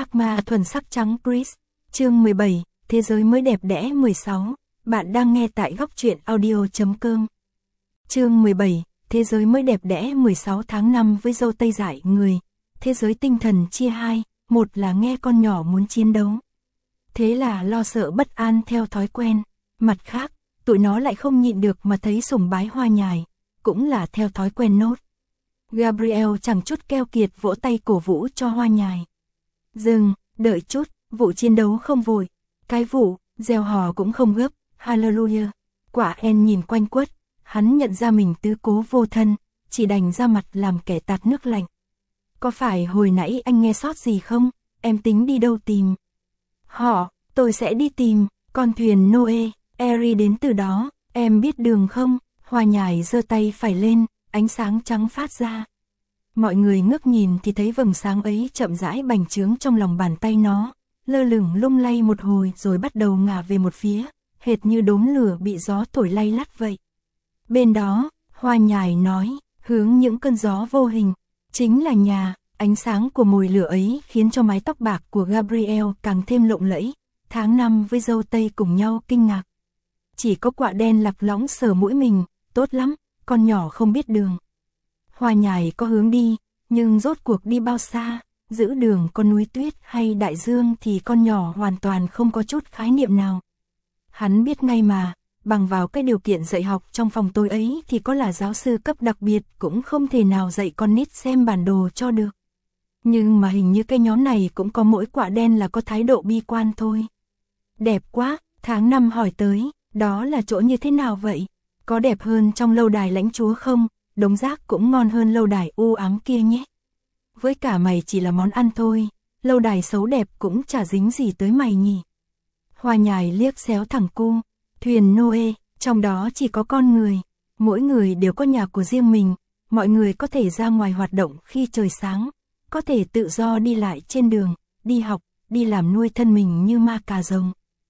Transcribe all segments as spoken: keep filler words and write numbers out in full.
Ác ma thuần sắc trắng Chris, chương mười bảy, Thế giới mới đẹp đẽ mười sáu, bạn đang nghe tại góc truyện audio.com. Chương mười bảy, Thế giới mới đẹp đẽ mười sáu tháng năm với dâu tây dải người, thế giới tinh thần chia hai, một là nghe con nhỏ muốn chiến đấu. Thế là lo sợ bất an theo thói quen, mặt khác, tụi nó lại không nhịn được mà thấy sùng bái Hoa Nhài, cũng là theo thói quen nốt. Gabriel chẳng chút keo kiệt vỗ tay cổ vũ cho Hoa Nhài. Dừng, đợi chút, vụ chiến đấu không vội, cái vụ, gieo hò cũng không gấp, hallelujah. Quả En nhìn quanh quất, hắn nhận ra mình tứ cố vô thân, chỉ đành ra mặt làm kẻ tạt nước lạnh. Có phải hồi nãy anh nghe sót gì không, em tính đi đâu tìm? Họ, tôi sẽ đi tìm, con thuyền Noe, Eri đến từ đó, em biết đường không? Hoa Nhài giơ tay phải lên, ánh sáng trắng phát ra. Mọi người ngước nhìn thì thấy vầng sáng ấy chậm rãi bành trướng trong lòng bàn tay nó, lơ lửng lung lay một hồi rồi bắt đầu ngả về một phía, hệt như đốm lửa bị gió thổi lay lắt vậy. Bên đó, Hoa Nhài nói, hướng những cơn gió vô hình, chính là nhà. Ánh sáng của mồi lửa ấy khiến cho mái tóc bạc của Gabriel càng thêm lộng lẫy, tháng năm với dâu tây cùng nhau kinh ngạc. Chỉ có Quạ Đen lạc lõng sờ mũi mình, tốt lắm, con nhỏ không biết đường. Hoa Nhài có hướng đi, nhưng rốt cuộc đi bao xa, giữ đường có núi tuyết hay đại dương thì con nhỏ hoàn toàn không có chút khái niệm nào. Hắn biết ngay mà, bằng vào cái điều kiện dạy học trong phòng tôi ấy thì có là giáo sư cấp đặc biệt cũng không thể nào dạy con nít xem bản đồ cho được. Nhưng mà hình như cái nhóm này cũng có mỗi Quạ Đen là có thái độ bi quan thôi. Đẹp quá, tháng năm hỏi tới, đó là chỗ như thế nào vậy? Có đẹp hơn trong lâu đài lãnh chúa không? Đống rác cũng ngon hơn lâu đài u ám kia nhé. Với cả mày chỉ là món ăn thôi, lâu đài xấu đẹp cũng chả dính gì tới mày nhỉ. Hoa Nhài liếc xéo thẳng cu, thuyền Noe, trong đó chỉ có con người, mỗi người đều có nhà của riêng mình, mọi người có thể ra ngoài hoạt động khi trời sáng, có thể tự do đi lại trên đường, đi học, đi làm nuôi thân mình như ma cà rồng.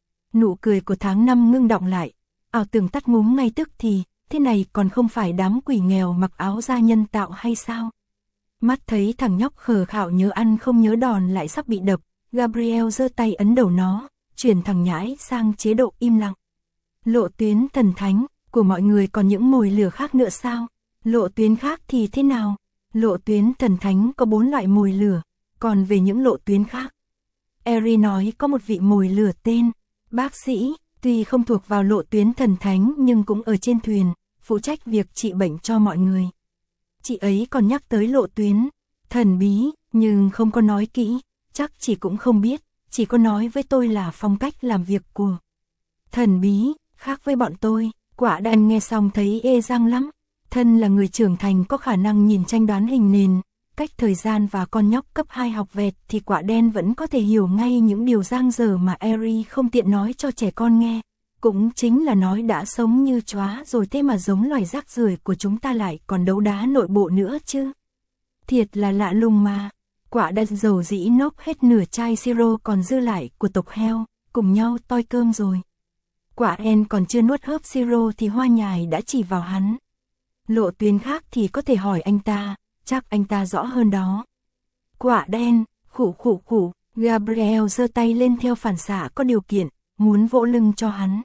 Nụ cười của tháng năm ngưng đọng lại, ảo tưởng tắt ngúm ngay tức thì, thế này còn không phải đám quỷ nghèo mặc áo da nhân tạo hay sao? Mắt thấy thằng nhóc khờ khạo nhớ ăn không nhớ đòn lại sắp bị đập, Gabriel giơ tay ấn đầu nó, chuyển thằng nhãi sang chế độ im lặng. Lộ tuyến thần thánh, của mọi người còn những mồi lửa khác nữa sao? Lộ tuyến khác thì thế nào? Lộ tuyến thần thánh có bốn loại mồi lửa, còn về những lộ tuyến khác. Eri nói có một vị mồi lửa tên, bác sĩ, tuy không thuộc vào lộ tuyến thần thánh nhưng cũng ở trên thuyền, phụ trách việc trị bệnh cho mọi người. Chị ấy còn nhắc tới lộ tuyến, thần bí, nhưng không có nói kỹ, chắc chị cũng không biết, chỉ có nói với tôi là phong cách làm việc của thần bí, khác với bọn tôi. Quả Đen nghe xong thấy ê răng lắm. Thân là người trưởng thành có khả năng nhìn tranh đoán hình nền, cách thời gian và con nhóc cấp hai học vẹt thì Quạ Đen vẫn có thể hiểu ngay những điều dang dở mà Eri không tiện nói cho trẻ con nghe. Cũng chính là nói đã sống như chóa rồi thế mà giống loài rác rưởi của chúng ta lại còn đấu đá nội bộ nữa chứ. Thiệt là lạ lùng mà. Quạ Đen dầu dĩ nốc hết nửa chai siro còn dư lại của tộc heo, cùng nhau toi cơm rồi. Quạ En còn chưa nuốt hớp siro thì Hoa Nhài đã chỉ vào hắn. Lộ tuyến khác thì có thể hỏi anh ta, chắc anh ta rõ hơn đó. Quạ Đen, khủ khủ khủ, Gabriel giơ tay lên theo phản xạ có điều kiện, muốn vỗ lưng cho hắn.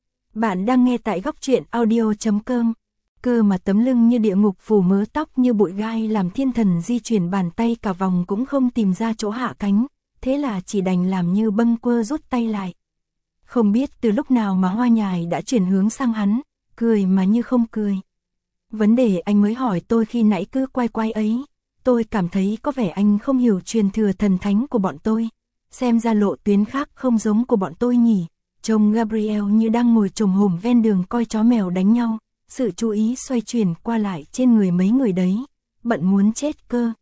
Bạn đang nghe tại góc truyện audio.com. Cơ mà tấm lưng như địa ngục phủ mớ tóc như bụi gai làm thiên thần di chuyển bàn tay cả vòng cũng không tìm ra chỗ hạ cánh, thế là chỉ đành làm như bâng quơ rút tay lại. Không biết từ lúc nào mà Hoa Nhài đã chuyển hướng sang hắn, cười mà như không cười. Vấn đề anh mới hỏi tôi khi nãy cứ quay quay ấy, tôi cảm thấy có vẻ anh không hiểu truyền thừa thần thánh của bọn tôi, xem ra lộ tuyến khác không giống của bọn tôi nhỉ. Trông Gabriel như đang ngồi chồm hổm ven đường coi chó mèo đánh nhau, sự chú ý xoay chuyển qua lại trên người mấy người đấy, bận muốn chết cơ.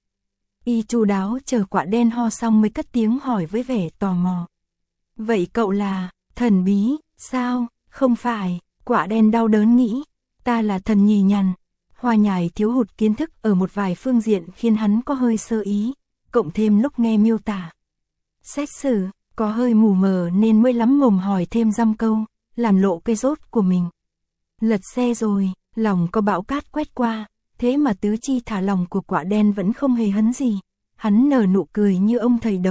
Y chu đáo chờ Quạ Đen ho xong mới cất tiếng hỏi với vẻ tò mò. Vậy cậu là thần bí, sao? Không phải, Quạ Đen đau đớn nghĩ, ta là thần nhì nhằn. Hoa Nhài thiếu hụt kiến thức ở một vài phương diện khiến hắn có hơi sơ ý, cộng thêm lúc nghe miêu tả xét xử, có hơi mù mờ nên mới lắm mồm hỏi thêm dăm câu, làm lộ cái rốt của mình. Lật xe rồi, lòng có bão cát quét qua, thế mà tứ chi thả lòng của Quạ Đen vẫn không hề hấn gì. Hắn nở nụ cười như ông thầy đồng,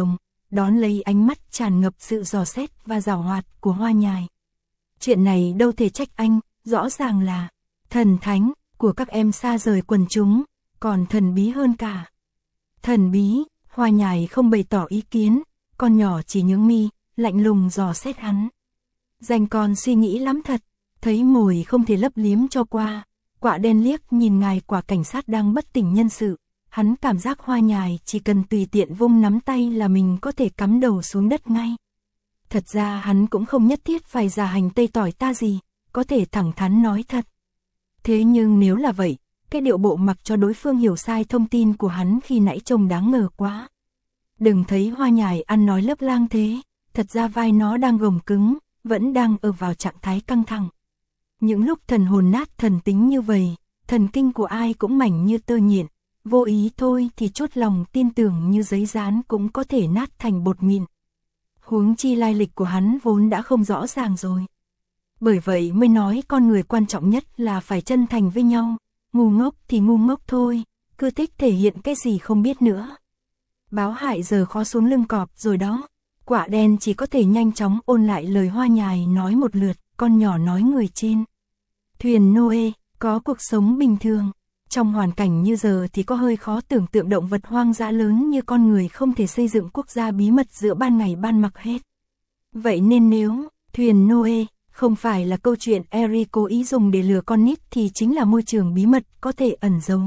đón lấy ánh mắt tràn ngập sự dò xét và giảo hoạt của Hoa Nhài. Chuyện này đâu thể trách anh, rõ ràng là thần thánh của các em xa rời quần chúng, còn thần bí hơn cả. Thần bí, Hoa Nhài không bày tỏ ý kiến, con nhỏ chỉ nhướng mi, lạnh lùng dò xét hắn. Dành con suy nghĩ lắm thật, thấy mồi không thể lấp liếm cho qua. Quạ đen liếc nhìn ngài quả cảnh sát đang bất tỉnh nhân sự, hắn cảm giác Hoa Nhài chỉ cần tùy tiện vung nắm tay là mình có thể cắm đầu xuống đất ngay. Thật ra hắn cũng không nhất thiết phải giả hành tây tỏi ta gì, có thể thẳng thắn nói thật. Thế nhưng nếu là vậy, cái điệu bộ mặc cho đối phương hiểu sai thông tin của hắn khi nãy trông đáng ngờ quá. Đừng thấy Hoa Nhài ăn nói lớp lang thế, thật ra vai nó đang gồng cứng, vẫn đang ở vào trạng thái căng thẳng. Những lúc thần hồn nát thần tính như vậy, thần kinh của ai cũng mảnh như tơ nhện, vô ý thôi thì chút lòng tin tưởng như giấy dán cũng có thể nát thành bột mịn. Huống chi lai lịch của hắn vốn đã không rõ ràng rồi. Bởi vậy mới nói con người quan trọng nhất là phải chân thành với nhau, ngu ngốc thì ngu ngốc thôi, cứ thích thể hiện cái gì không biết nữa. Báo hại giờ khó xuống lưng cọp rồi đó. Quạ đen chỉ có thể nhanh chóng ôn lại lời Hoa Nhài nói một lượt, con nhỏ nói người trên thuyền Noe có cuộc sống bình thường. Trong hoàn cảnh như giờ thì có hơi khó tưởng tượng động vật hoang dã lớn như con người không thể xây dựng quốc gia bí mật giữa ban ngày ban mặt hết. Vậy nên nếu thuyền Noe không phải là câu chuyện Eric cố ý dùng để lừa con nít thì chính là môi trường bí mật có thể ẩn giấu.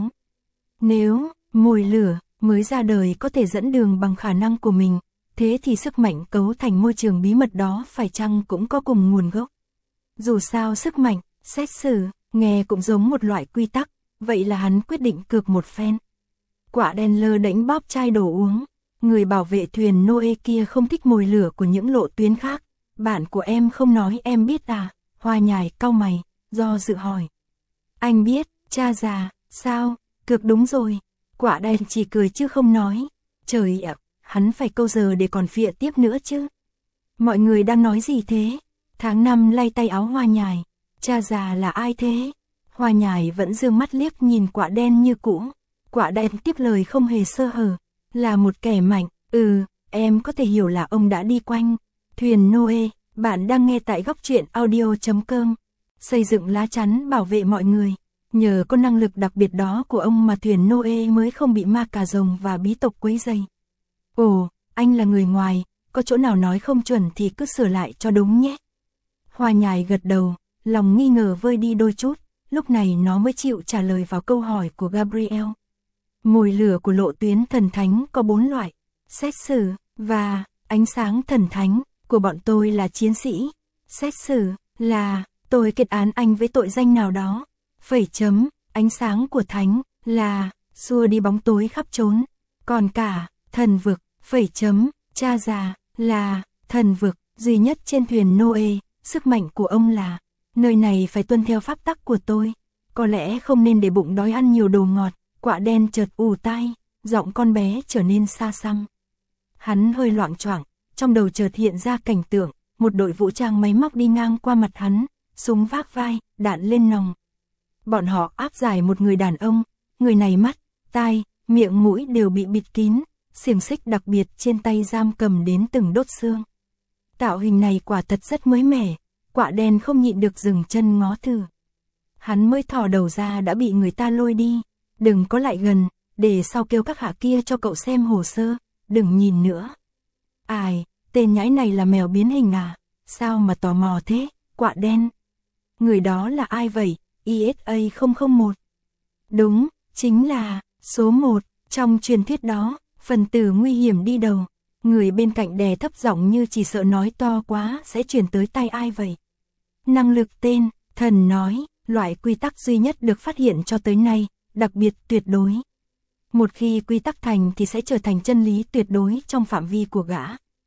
Nếu mồi lửa mới ra đời có thể dẫn đường bằng khả năng của mình, thế thì sức mạnh cấu thành môi trường bí mật đó phải chăng cũng có cùng nguồn gốc. Dù sao sức mạnh, xét xử, nghe cũng giống một loại quy tắc, vậy là hắn quyết định cược một phen. Quạ đen lơ đễnh bóp chai đồ uống, người bảo vệ thuyền Noe kia không thích mồi lửa của những lộ tuyến khác. Bạn của em không nói em biết à? Hoa Nhài cau mày, do dự hỏi. Anh biết, cha già, sao, cược đúng rồi. Quạ đen chỉ cười chứ không nói. Trời ạ, hắn phải câu giờ để còn phịa tiếp nữa chứ. Mọi người đang nói gì thế? Tháng năm lay tay áo Hoa Nhài. Cha già là ai thế? Hoa Nhài vẫn dương mắt liếc nhìn quạ đen như cũ. Quạ đen tiếp lời không hề sơ hở. Là một kẻ mạnh, ừ, em có thể hiểu là ông đã đi quanh thuyền Noe. Bạn đang nghe tại góc truyện audio chấm com. Xây dựng lá chắn bảo vệ mọi người. Nhờ có năng lực đặc biệt đó của ông mà thuyền Noe mới không bị ma cà rồng và bí tộc quấy rầy. Ồ, anh là người ngoài, có chỗ nào nói không chuẩn thì cứ sửa lại cho đúng nhé. Hoa Nhài gật đầu, lòng nghi ngờ vơi đi đôi chút, lúc này nó mới chịu trả lời vào câu hỏi của Gabriel. Mồi lửa của lộ tuyến thần thánh có bốn loại, xét xử, và ánh sáng thần thánh của bọn tôi là chiến sĩ. Xét xử là tôi kết án anh với tội danh nào đó. Phẩy chấm, ánh sáng của thánh là xua đi bóng tối khắp trốn. Còn cả thần vực, phẩy chấm, cha già là thần vực duy nhất trên thuyền Noe. Sức mạnh của ông là nơi này phải tuân theo pháp tắc của tôi. Có lẽ không nên để bụng đói ăn nhiều đồ ngọt. Quạ đen chợt ù tai, giọng con bé trở nên xa xăm. Hắn hơi loạng choạng, trong đầu chợt hiện ra cảnh tượng, một đội vũ trang máy móc đi ngang qua mặt hắn, súng vác vai, đạn lên nòng. Bọn họ áp giải một người đàn ông, người này mắt, tai, miệng mũi đều bị bịt kín, xiềng xích đặc biệt trên tay giam cầm đến từng đốt xương. Tạo hình này quả thật rất mới mẻ, quạ đen không nhịn được dừng chân ngó thử. Hắn mới thò đầu ra đã bị người ta lôi đi. Đừng có lại gần, để sau kêu các hạ kia cho cậu xem hồ sơ, đừng nhìn nữa. Ai, tên nhãi này là mèo biến hình à? Sao mà tò mò thế, quạ đen? Người đó là ai vậy? i ét a không không một. Đúng, chính là số một, trong truyền thuyết đó, phần tử nguy hiểm đi đầu. Người bên cạnh đè thấp giọng như chỉ sợ nói to quá sẽ truyền tới tay ai vậy. Năng lực tên, thần nói, loại quy tắc duy nhất được phát hiện cho tới nay, đặc biệt tuyệt đối. Một khi quy tắc thành thì sẽ trở thành chân lý tuyệt đối trong phạm vi của gã.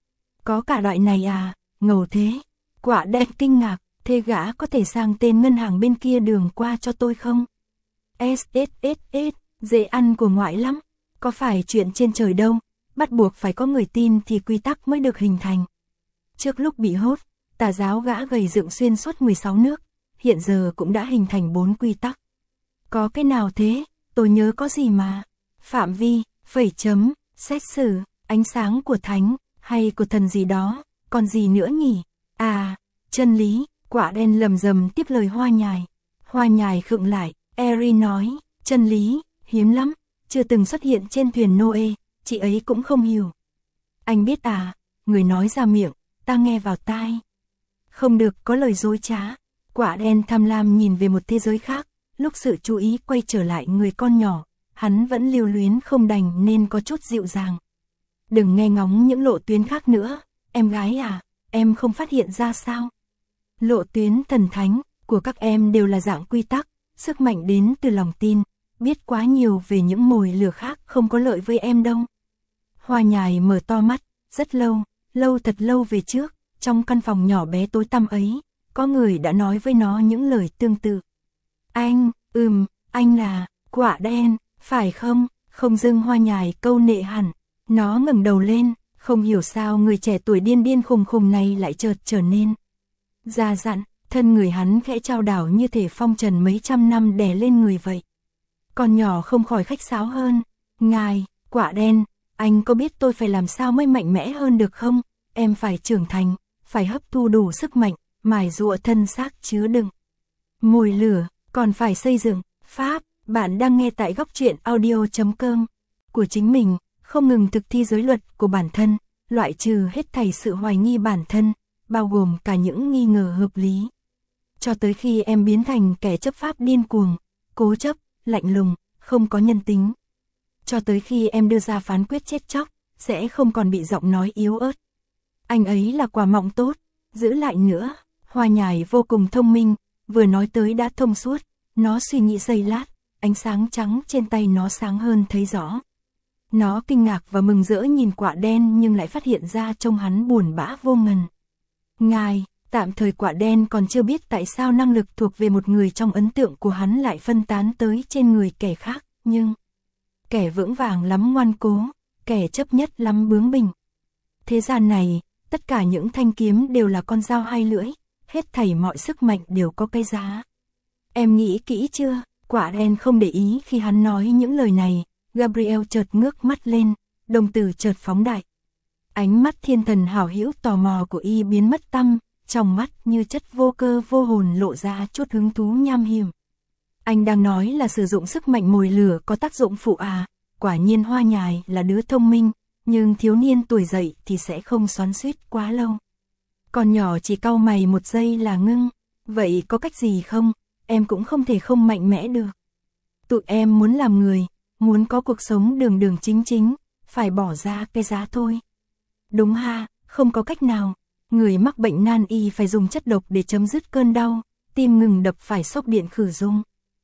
Có cả loại này à, ngầu thế. Quạ đen kinh ngạc, thế gã có thể sang tên ngân hàng bên kia đường qua cho tôi không? ét ét ét ét, dễ ăn của ngoại lắm. Có phải chuyện trên trời đâu, bắt buộc phải có người tin thì quy tắc mới được hình thành. Trước lúc bị hốt, tà giáo gã gầy dựng xuyên suốt mười sáu nước, hiện giờ cũng đã hình thành bốn quy tắc. Có cái nào thế, tôi nhớ có gì mà. Phạm vi, phẩy chấm, xét xử, ánh sáng của thánh, hay của thần gì đó, còn gì nữa nhỉ? À, chân lý, quả đen lầm rầm tiếp lời Hoa Nhài. Hoa Nhài khựng lại, Eri nói, chân lý, hiếm lắm, chưa từng xuất hiện trên thuyền Noe, chị ấy cũng không hiểu. Anh biết à, người nói ra miệng, ta nghe vào tai. Không được có lời dối trá. Quả đen tham lam nhìn về một thế giới khác, lúc sự chú ý quay trở lại người con nhỏ, hắn vẫn lưu luyến không đành nên có chút dịu dàng. Đừng nghe ngóng những lộ tuyến khác nữa, em gái à, em không phát hiện ra sao? Lộ tuyến thần thánh của các em đều là dạng quy tắc, sức mạnh đến từ lòng tin, biết quá nhiều về những mồi lửa khác không có lợi với em đâu. Hoa Nhài mở to mắt, rất lâu, lâu thật lâu về trước, trong căn phòng nhỏ bé tối tăm ấy, có người đã nói với nó những lời tương tự. Anh, ừm, anh là, quả đen, phải không? Không dưng Hoa Nhài câu nệ hẳn, nó ngẩng đầu lên, không hiểu sao người trẻ tuổi điên điên khùng khùng này lại chợt trở nên già dặn, thân người hắn khẽ trao đảo như thể phong trần mấy trăm năm đè lên người vậy. Con nhỏ không khỏi khách sáo hơn, ngài, quả đen, anh có biết tôi phải làm sao mới mạnh mẽ hơn được không? Em phải trưởng thành, phải hấp thu đủ sức mạnh, mài giụa thân xác chứa đựng mồi lửa, còn phải xây dựng pháp. Bạn đang nghe tại góc truyện audio chấm com của chính mình, không ngừng thực thi giới luật của bản thân, loại trừ hết thảy sự hoài nghi bản thân, bao gồm cả những nghi ngờ hợp lý. Cho tới khi em biến thành kẻ chấp pháp điên cuồng, cố chấp, lạnh lùng, không có nhân tính. Cho tới khi em đưa ra phán quyết chết chóc, sẽ không còn bị giọng nói yếu ớt. Anh ấy là quả mọng tốt, giữ lại nữa. Hoa Nhài vô cùng thông minh, vừa nói tới đã thông suốt, nó suy nghĩ giây lát, ánh sáng trắng trên tay nó sáng hơn thấy rõ. Nó kinh ngạc và mừng rỡ nhìn quả đen nhưng lại phát hiện ra trông hắn buồn bã vô ngần. Ngài, tạm thời quả đen còn chưa biết tại sao năng lực thuộc về một người trong ấn tượng của hắn lại phân tán tới trên người kẻ khác, nhưng kẻ vững vàng lắm ngoan cố, kẻ chấp nhất lắm bướng bỉnh. Thế gian này, tất cả những thanh kiếm đều là con dao hai lưỡi, hết thảy mọi sức mạnh đều có cái giá. Em nghĩ kỹ chưa? Quả đen không để ý khi hắn nói những lời này, Gabriel chợt ngước mắt lên, đồng tử chợt phóng đại. Ánh mắt thiên thần hảo hữu tò mò của y biến mất tăm, trong mắt như chất vô cơ vô hồn lộ ra chút hứng thú nham hiểm. Anh đang nói là sử dụng sức mạnh mồi lửa có tác dụng phụ à? Quả nhiên Hoa Nhài là đứa thông minh, nhưng thiếu niên tuổi dậy thì sẽ không xoắn xuýt quá lâu. Con nhỏ chỉ cau mày một giây là ngưng, vậy có cách gì không? Em cũng không thể không mạnh mẽ được. Tụi em muốn làm người, muốn có cuộc sống đường đường chính chính, phải bỏ ra cái giá thôi. Đúng ha, không có cách nào. Người mắc bệnh nan y phải dùng chất độc để chấm dứt cơn đau, tim ngừng đập phải xốc điện khử dung.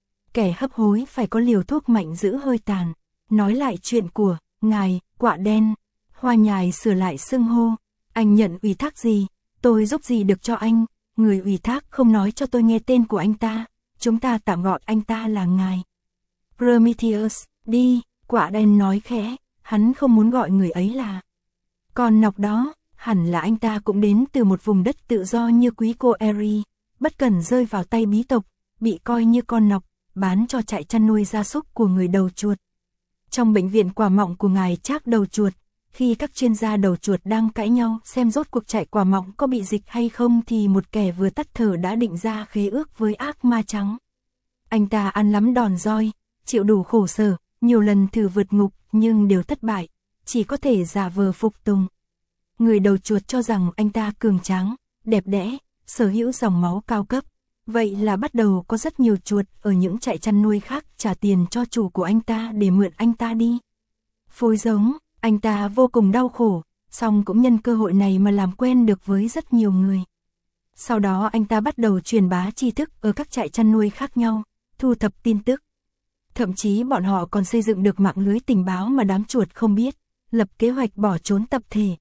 Kẻ hấp hối phải có liều thuốc mạnh giữ hơi tàn. Nói lại chuyện của, ngài, quả đen. Hoa Nhài sửa lại xưng hô. Anh nhận ủy thác gì? Tôi giúp gì được cho anh? Người ủy thác không nói cho tôi nghe tên của anh ta. Chúng ta tạm gọi anh ta là ngài Prometheus, đi, quả đen nói khẽ, hắn không muốn gọi người ấy là con nọc đó, hẳn là anh ta cũng đến từ một vùng đất tự do như quý cô Eri, bất cần rơi vào tay bí tộc, bị coi như con nọc, bán cho trại chăn nuôi gia súc của người đầu chuột. Trong bệnh viện quả mọng của ngài Trác đầu chuột, khi các chuyên gia đầu chuột đang cãi nhau xem rốt cuộc trại quả mọng có bị dịch hay không thì một kẻ vừa tắt thở đã định ra khế ước với ác ma trắng. Anh ta ăn lắm đòn roi, chịu đủ khổ sở, nhiều lần thử vượt ngục nhưng đều thất bại, chỉ có thể giả vờ phục tùng. Người đầu chuột cho rằng anh ta cường tráng, đẹp đẽ, sở hữu dòng máu cao cấp. Vậy là bắt đầu có rất nhiều chuột ở những trại chăn nuôi khác trả tiền cho chủ của anh ta để mượn anh ta đi. Phối giống, anh ta vô cùng đau khổ, song cũng nhân cơ hội này mà làm quen được với rất nhiều người. Sau đó anh ta bắt đầu truyền bá tri thức ở các trại chăn nuôi khác nhau, thu thập tin tức. Thậm chí bọn họ còn xây dựng được mạng lưới tình báo mà đám chuột không biết, lập kế hoạch bỏ trốn tập thể.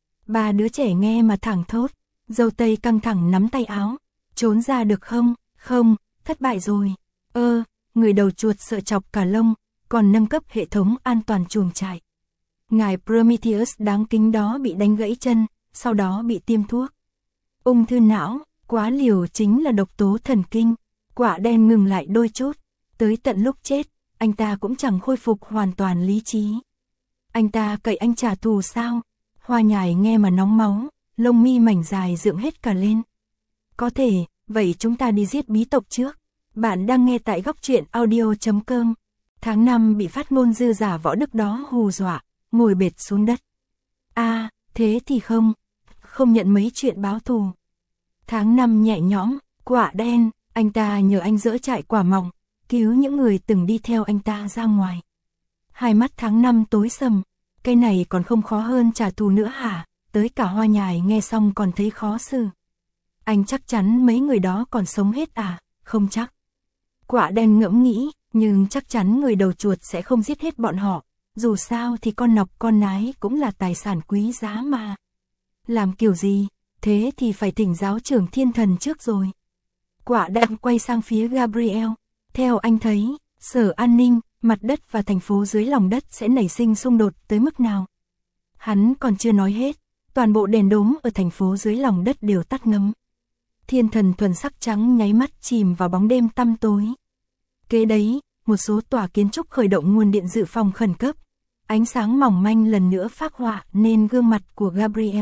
Ba đứa trẻ nghe mà thẳng thốt, dâu tây căng thẳng nắm tay áo, trốn ra được không? Không, thất bại rồi. Ơ, người đầu chuột sợ chọc cả lông, còn nâng cấp hệ thống an toàn chuồng trại. Ngài Prometheus đáng kính đó bị đánh gãy chân, sau đó bị tiêm thuốc ung thư não, quá liều chính là độc tố thần kinh. Quả đen ngừng lại đôi chút, tới tận lúc chết, anh ta cũng chẳng khôi phục hoàn toàn lý trí. Anh ta cậy anh trả thù sao? Hoa Nhài nghe mà nóng máu, lông mi mảnh dài dựng hết cả lên. Có thể, vậy chúng ta đi giết bí tộc trước. Bạn đang nghe tại góc truyện audio chấm com. Tháng năm bị phát ngôn dư giả Võ Đức đó hù dọa, ngồi bệt xuống đất. A, à, thế thì không, không nhận mấy chuyện báo thù. Tháng năm nhẹ nhõm, quả đen, anh ta nhờ anh dỡ trại quả mọng, cứu những người từng đi theo anh ta ra ngoài. Hai mắt tháng năm tối sầm, cái này còn không khó hơn trả thù nữa hả? Tới cả Hoa Nhài nghe xong còn thấy khó xử. Anh chắc chắn mấy người đó còn sống hết à? Không chắc. Quả đen ngẫm nghĩ, nhưng chắc chắn người đầu chuột sẽ không giết hết bọn họ. Dù sao thì con nọc con nái cũng là tài sản quý giá mà. Làm kiểu gì? Thế thì phải thỉnh giáo trưởng thiên thần trước rồi. Quả đen quay sang phía Gabriel. Theo anh thấy, sở an ninh, mặt đất và thành phố dưới lòng đất sẽ nảy sinh xung đột tới mức nào? Hắn còn chưa nói hết, toàn bộ đèn đốm ở thành phố dưới lòng đất đều tắt ngấm. Thiên thần thuần sắc trắng nháy mắt chìm vào bóng đêm tăm tối. Kế đấy, một số tòa kiến trúc khởi động nguồn điện dự phòng khẩn cấp. Ánh sáng mỏng manh lần nữa phác họa nên gương mặt của Gabriel.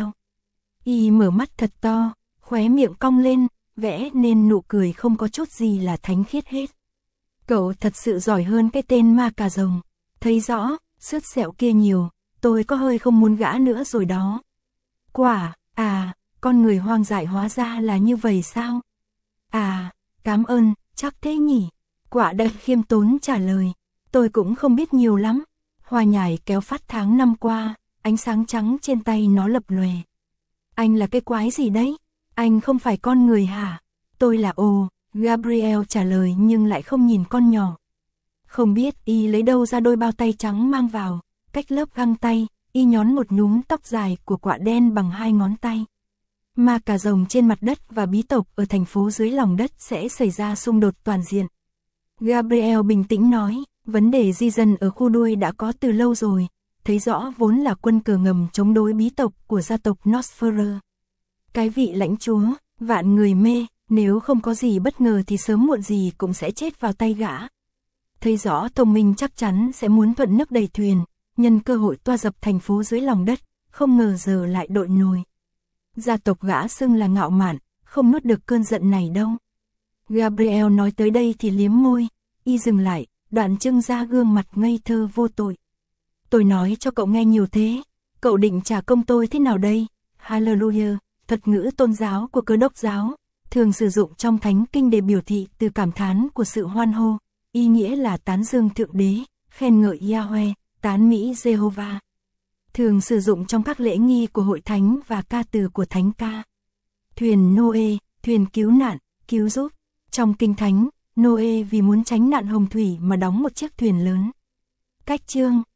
Y mở mắt thật to, khóe miệng cong lên, vẽ nên nụ cười không có chút gì là thánh khiết hết. Cậu thật sự giỏi hơn cái tên ma cà rồng. Thấy rõ, sứt sẹo kia nhiều, tôi có hơi không muốn gã nữa rồi đó. Quả, à, con người hoang dại hóa ra là như vậy sao? À, cảm ơn, chắc thế nhỉ. Quả đen khiêm tốn trả lời, tôi cũng không biết nhiều lắm. Hoa Nhài kéo phát tháng năm qua, ánh sáng trắng trên tay nó lập lòe. Anh là cái quái gì đấy? Anh không phải con người hả? Tôi là ồ, Gabriel trả lời nhưng lại không nhìn con nhỏ. Không biết y lấy đâu ra đôi bao tay trắng mang vào, cách lớp găng tay, y nhón một nhúm tóc dài của quả đen bằng hai ngón tay. Ma cà rồng trên mặt đất và bí tộc ở thành phố dưới lòng đất sẽ xảy ra xung đột toàn diện. Gabriel bình tĩnh nói, vấn đề di dân ở khu đuôi đã có từ lâu rồi, thấy rõ vốn là quân cờ ngầm chống đối bí tộc của gia tộc Nosferatu. Cái vị lãnh chúa, vạn người mê, nếu không có gì bất ngờ thì sớm muộn gì cũng sẽ chết vào tay gã. Thấy rõ thông minh chắc chắn sẽ muốn thuận nước đầy thuyền, nhân cơ hội toa dập thành phố dưới lòng đất, không ngờ giờ lại đội nồi. Gia tộc gã xưng là ngạo mạn, không nuốt được cơn giận này đâu. Gabriel nói tới đây thì liếm môi, y dừng lại, đoạn trưng ra gương mặt ngây thơ vô tội. Tôi nói cho cậu nghe nhiều thế, cậu định trả công tôi thế nào đây? Hallelujah, thuật ngữ tôn giáo của Cơ Đốc giáo, thường sử dụng trong thánh kinh để biểu thị từ cảm thán của sự hoan hô, ý nghĩa là tán dương Thượng Đế, khen ngợi Yahweh, tán mỹ Jehovah. Thường sử dụng trong các lễ nghi của hội thánh và ca từ của thánh ca. Thuyền Noe, thuyền cứu nạn, cứu giúp. Trong kinh thánh, Noe vì muốn tránh nạn hồng thủy mà đóng một chiếc thuyền lớn. Cách chương